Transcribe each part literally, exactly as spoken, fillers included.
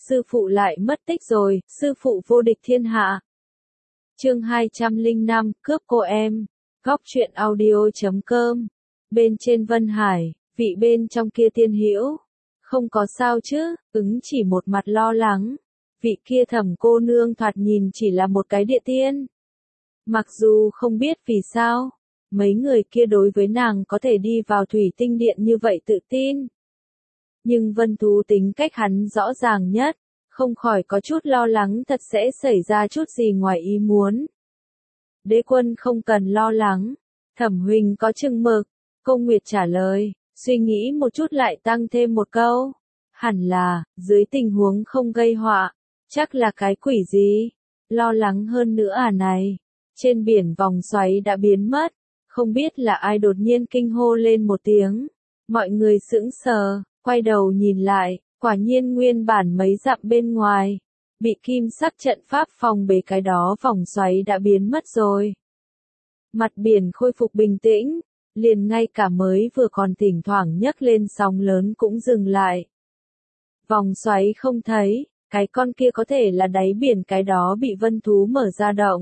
sư phụ lại mất tích rồi, sư phụ vô địch thiên hạ. Chương hai trăm lẻ năm, cướp cô em. Góc truyện audio chấm com. Bên trên Vân Hải, vị bên trong kia tiên hữu. Không có sao chứ, ứng chỉ một mặt lo lắng. Vị kia Thẩm cô nương thoạt nhìn chỉ là một cái địa tiên. Mặc dù không biết vì sao, mấy người kia đối với nàng có thể đi vào thủy tinh điện như vậy tự tin. Nhưng Vân Thú tính cách hắn rõ ràng nhất, không khỏi có chút lo lắng thật sẽ xảy ra chút gì ngoài ý muốn. Đế quân không cần lo lắng, Thẩm huynh có chừng mực, Công Nguyệt trả lời, suy nghĩ một chút lại tăng thêm một câu. Hẳn là, dưới tình huống không gây họa, chắc là cái quỷ gì, lo lắng hơn nữa à này. Trên biển vòng xoáy đã biến mất, không biết là ai đột nhiên kinh hô lên một tiếng. Mọi người sững sờ, quay đầu nhìn lại, quả nhiên nguyên bản mấy dặm bên ngoài, bị kim sắc trận pháp phòng bế cái đó vòng xoáy đã biến mất rồi. Mặt biển khôi phục bình tĩnh, liền ngay cả mới vừa còn thỉnh thoảng nhấc lên sóng lớn cũng dừng lại. Vòng xoáy không thấy, cái con kia có thể là đáy biển cái đó bị Vân Thú mở ra động.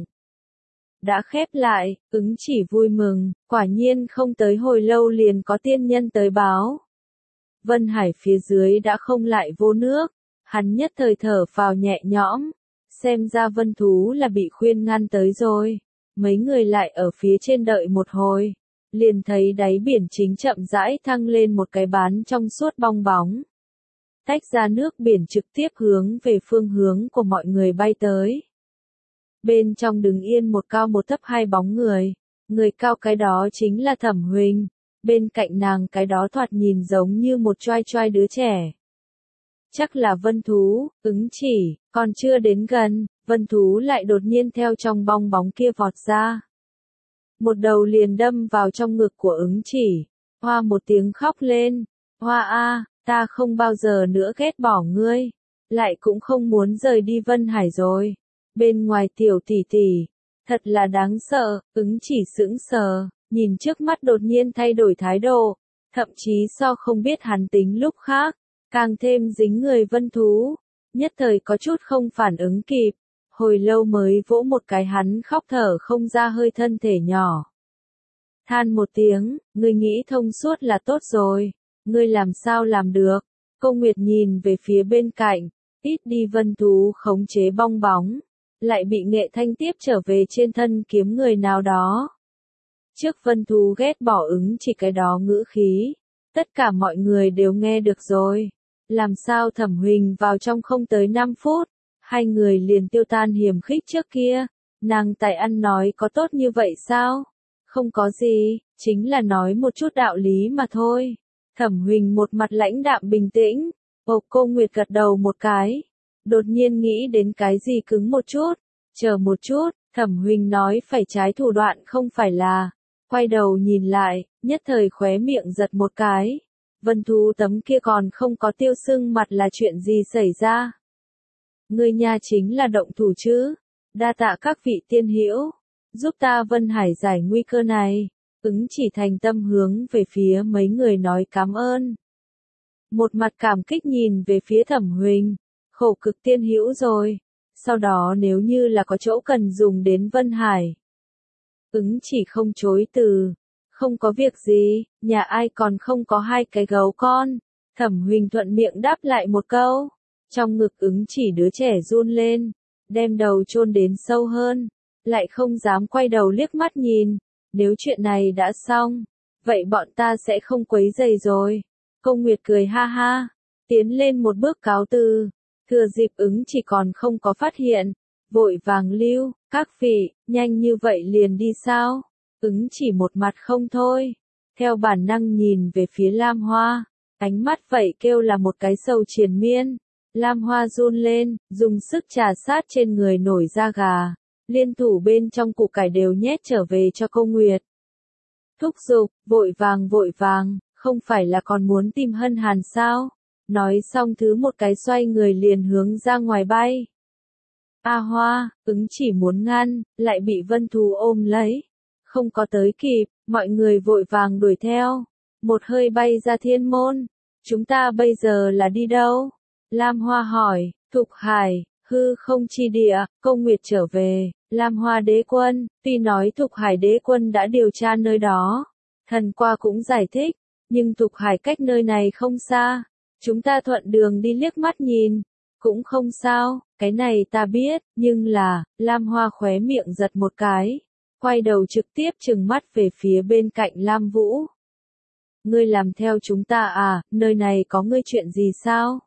Đã khép lại, ứng chỉ vui mừng, quả nhiên không tới hồi lâu liền có tiên nhân tới báo. Vân Hải phía dưới đã không lại vô nước, hắn nhất thời thở phào nhẹ nhõm, xem ra Vân Thú là bị khuyên ngăn tới rồi. Mấy người lại ở phía trên đợi một hồi, liền thấy đáy biển chính chậm rãi thăng lên một cái bán trong suốt bong bóng. Tách ra nước biển trực tiếp hướng về phương hướng của mọi người bay tới. Bên trong đứng yên một cao một thấp hai bóng người, người cao cái đó chính là Thẩm huynh, bên cạnh nàng cái đó thoạt nhìn giống như một choai choai đứa trẻ. Chắc là Vân Thú, ứng chỉ, còn chưa đến gần, Vân Thú lại đột nhiên theo trong bong bóng kia vọt ra. Một đầu liền đâm vào trong ngực của ứng chỉ, hoa một tiếng khóc lên, hoa a, ta không bao giờ nữa ghét bỏ ngươi, lại cũng không muốn rời đi Vân Hải rồi. Bên ngoài tiểu tỷ tỷ, thật là đáng sợ, ứng chỉ sững sờ, nhìn trước mắt đột nhiên thay đổi thái độ, thậm chí so không biết hắn tính lúc khác, càng thêm dính người Vân Thú, nhất thời có chút không phản ứng kịp, hồi lâu mới vỗ một cái hắn khóc thở không ra hơi thân thể nhỏ. Than một tiếng, ngươi nghĩ thông suốt là tốt rồi, ngươi làm sao làm được, Công Nguyệt nhìn về phía bên cạnh, ít đi Vân Thú khống chế bong bóng. Lại bị Nghệ Thanh tiếp trở về trên thân kiếm người nào đó. Trước Vân Thú ghét bỏ ứng chỉ cái đó ngữ khí, tất cả mọi người đều nghe được rồi. Làm sao Thẩm huynh vào trong không tới năm phút, hai người liền tiêu tan hiểm khích trước kia, nàng tài ăn nói có tốt như vậy sao? Không có gì, chính là nói một chút đạo lý mà thôi. Thẩm huynh một mặt lãnh đạm bình tĩnh, Ồ Cô Nguyệt gật đầu một cái. Đột nhiên nghĩ đến cái gì cứng một chút, chờ một chút, Thẩm huynh nói phải trái thủ đoạn không phải là, quay đầu nhìn lại, nhất thời khóe miệng giật một cái, Vân Thú tấm kia còn không có tiêu sưng mặt là chuyện gì xảy ra. Ngươi nha chính là động thủ chứ, đa tạ các vị tiên hữu, giúp ta Vân Hải giải nguy cơ này, ứng chỉ thành tâm hướng về phía mấy người nói cảm ơn. Một mặt cảm kích nhìn về phía Thẩm huynh. Khổ cực tiên hữu rồi, sau đó nếu như là có chỗ cần dùng đến Vân Hải. Ứng chỉ không chối từ, không có việc gì, nhà ai còn không có hai cái gấu con, Thẩm huynh thuận miệng đáp lại một câu, trong ngực ứng chỉ đứa trẻ run lên, đem đầu chôn đến sâu hơn, lại không dám quay đầu liếc mắt nhìn, nếu chuyện này đã xong, vậy bọn ta sẽ không quấy rầy rồi. Công Nguyệt cười ha ha, tiến lên một bước cáo từ. Thừa dịp ứng chỉ còn không có phát hiện, vội vàng lưu, các vị, nhanh như vậy liền đi sao? Ứng chỉ một mặt không thôi, theo bản năng nhìn về phía Lam Hoa, ánh mắt vậy kêu là một cái sầu triền miên. Lam Hoa run lên, dùng sức trà sát trên người nổi da gà, liên thủ bên trong củ cải đều nhét trở về cho Công Nguyệt. Thúc giục, vội vàng vội vàng, không phải là còn muốn tìm Hân Hàn sao? Nói xong thứ một cái xoay người liền hướng ra ngoài bay. A Hoa, ứng chỉ muốn ngăn, lại bị Vân Thú ôm lấy. Không có tới kịp, mọi người vội vàng đuổi theo. Một hơi bay ra thiên môn. Chúng ta bây giờ là đi đâu? Lam Hoa hỏi, Thục Hải, hư không chi địa, Câu Nguyệt trở về, Lam Hoa đế quân, tuy nói Thục Hải đế quân đã điều tra nơi đó, thần qua cũng giải thích, nhưng Thục Hải cách nơi này không xa, chúng ta thuận đường đi liếc mắt nhìn, cũng không sao, cái này ta biết, nhưng là, Lam Hoa khóe miệng giật một cái, quay đầu trực tiếp trừng mắt về phía bên cạnh Lam Vũ. Ngươi làm theo chúng ta à, nơi này có ngươi chuyện gì sao?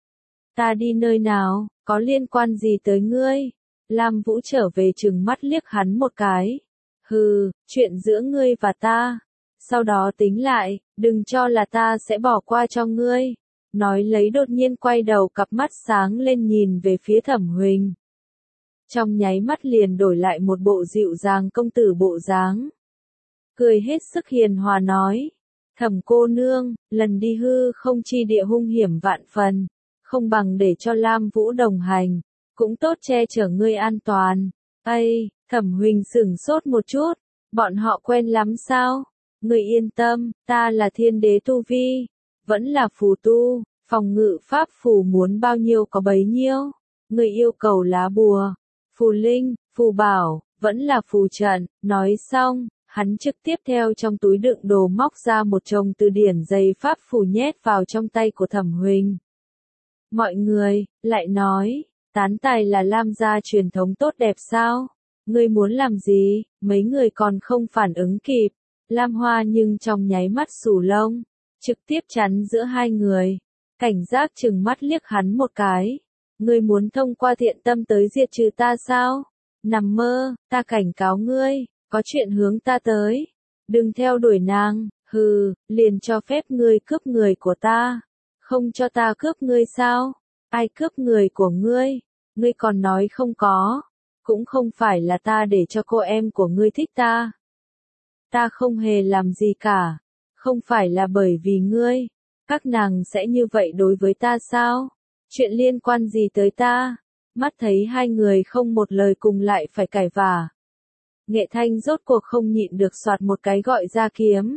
Ta đi nơi nào, có liên quan gì tới ngươi? Lam Vũ trở về trừng mắt liếc hắn một cái. Hừ, chuyện giữa ngươi và ta. Sau đó tính lại, đừng cho là ta sẽ bỏ qua cho ngươi. Nói lấy đột nhiên quay đầu cặp mắt sáng lên nhìn về phía Thẩm Huỳnh. Trong nháy mắt liền đổi lại một bộ dịu dàng công tử bộ dáng. Cười hết sức hiền hòa nói. Thẩm cô nương, lần đi hư không chi địa hung hiểm vạn phần, không bằng để cho Lam Vũ đồng hành, cũng tốt che chở ngươi an toàn. Ây, Thẩm Huỳnh sửng sốt một chút, bọn họ quen lắm sao? Ngươi yên tâm, ta là thiên đế tu vi, vẫn là phù tu, phòng ngự pháp phù muốn bao nhiêu có bấy nhiêu. Ngươi yêu cầu lá bùa, phù linh, phù bảo, vẫn là phù trận. Nói xong, hắn trực tiếp theo trong túi đựng đồ móc ra một chồng từ điển dày pháp phù nhét vào trong tay của Thẩm Huỳnh. Mọi người, lại nói, tán tài là Lam gia truyền thống tốt đẹp sao? Ngươi muốn làm gì? Mấy người còn không phản ứng kịp. Lam Hoa nhưng trong nháy mắt xù lông, trực tiếp chắn giữa hai người. Cảnh giác chừng mắt liếc hắn một cái. Ngươi muốn thông qua thiện tâm tới diệt trừ ta sao? Nằm mơ, ta cảnh cáo ngươi, có chuyện hướng ta tới. Đừng theo đuổi nàng, hừ, liền cho phép ngươi cướp người của ta. Không cho ta cướp ngươi sao? Ai cướp người của ngươi? Ngươi còn nói không có. Cũng không phải là ta để cho cô em của ngươi thích ta. Ta không hề làm gì cả. Không phải là bởi vì ngươi. Các nàng sẽ như vậy đối với ta sao? Chuyện liên quan gì tới ta? Mắt thấy hai người không một lời cùng lại phải cãi vả. Nghệ Thanh rốt cuộc không nhịn được soạt một cái gọi ra kiếm.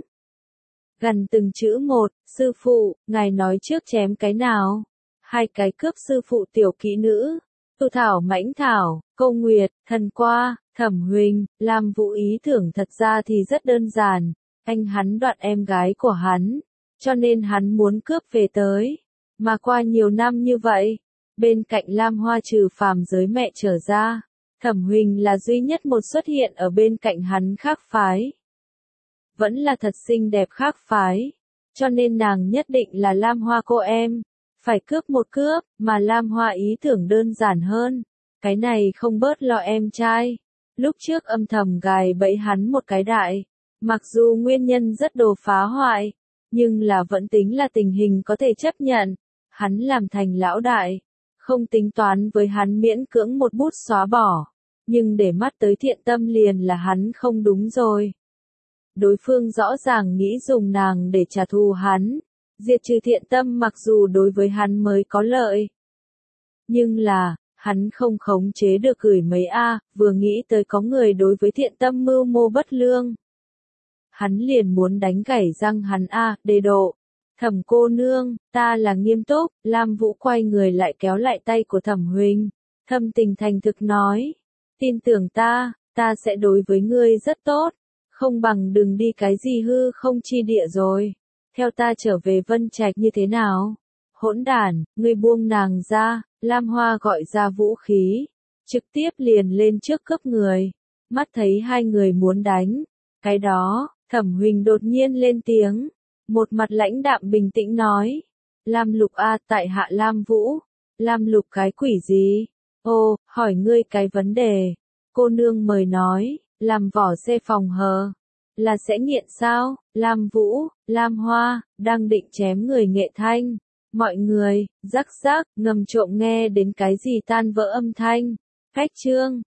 Gần từng chữ một, sư phụ, ngài nói trước chém cái nào? Hai cái cướp sư phụ tiểu kỹ nữ. Tu Thảo Mãnh Thảo, Câu Nguyệt, Thần Qua, Thẩm Huỳnh, Lam Vũ ý tưởng thật ra thì rất đơn giản. Anh hắn đoạt em gái của hắn. Cho nên hắn muốn cướp về tới. Mà qua nhiều năm như vậy, bên cạnh Lam Hoa trừ phàm giới mẹ trở ra, Thẩm Huỳnh là duy nhất một xuất hiện ở bên cạnh hắn khác phái. Vẫn là thật xinh đẹp khác phái, cho nên nàng nhất định là Lam Hoa cô em, phải cướp một cướp, mà Lam Hoa ý tưởng đơn giản hơn, cái này không bớt lo em trai. Lúc trước âm thầm gài bẫy hắn một cái đại, mặc dù nguyên nhân rất đồ phá hoại, nhưng là vẫn tính là tình hình có thể chấp nhận, hắn làm thành lão đại, không tính toán với hắn miễn cưỡng một bút xóa bỏ, nhưng để mắt tới thiện tâm liền là hắn không đúng rồi. Đối phương rõ ràng nghĩ dùng nàng để trả thù hắn, diệt trừ thiện tâm mặc dù đối với hắn mới có lợi. Nhưng là, hắn không khống chế được gửi mấy A, vừa nghĩ tới có người đối với thiện tâm mưu mô bất lương. Hắn liền muốn đánh gãy răng hắn A, đề độ. Thẩm cô nương, ta là nghiêm túc. Lam Vũ quay người lại kéo lại tay của Thẩm Huỳnh, thâm tình thành thực nói. Tin tưởng ta, ta sẽ đối với ngươi rất tốt. Không bằng đừng đi cái gì hư không chi địa rồi. Theo ta trở về Vân Trạch như thế nào? Hỗn đản, ngươi buông nàng ra. Lam Hoa gọi ra vũ khí, trực tiếp liền lên trước cướp người. Mắt thấy hai người muốn đánh. Cái đó, Thẩm Huỳnh đột nhiên lên tiếng. Một mặt lãnh đạm bình tĩnh nói. Lam Lục A, tại hạ Lam Vũ. Lam Lục cái quỷ gì? Ô, hỏi ngươi cái vấn đề. Cô nương mời nói, làm vỏ xe phòng hờ. Là sẽ nghiện sao? Lam Vũ, Lam Hoa, đang định chém người Nghệ Thanh. Mọi người, rắc rắc, ngầm trộm nghe đến cái gì tan vỡ âm thanh. Cách chương.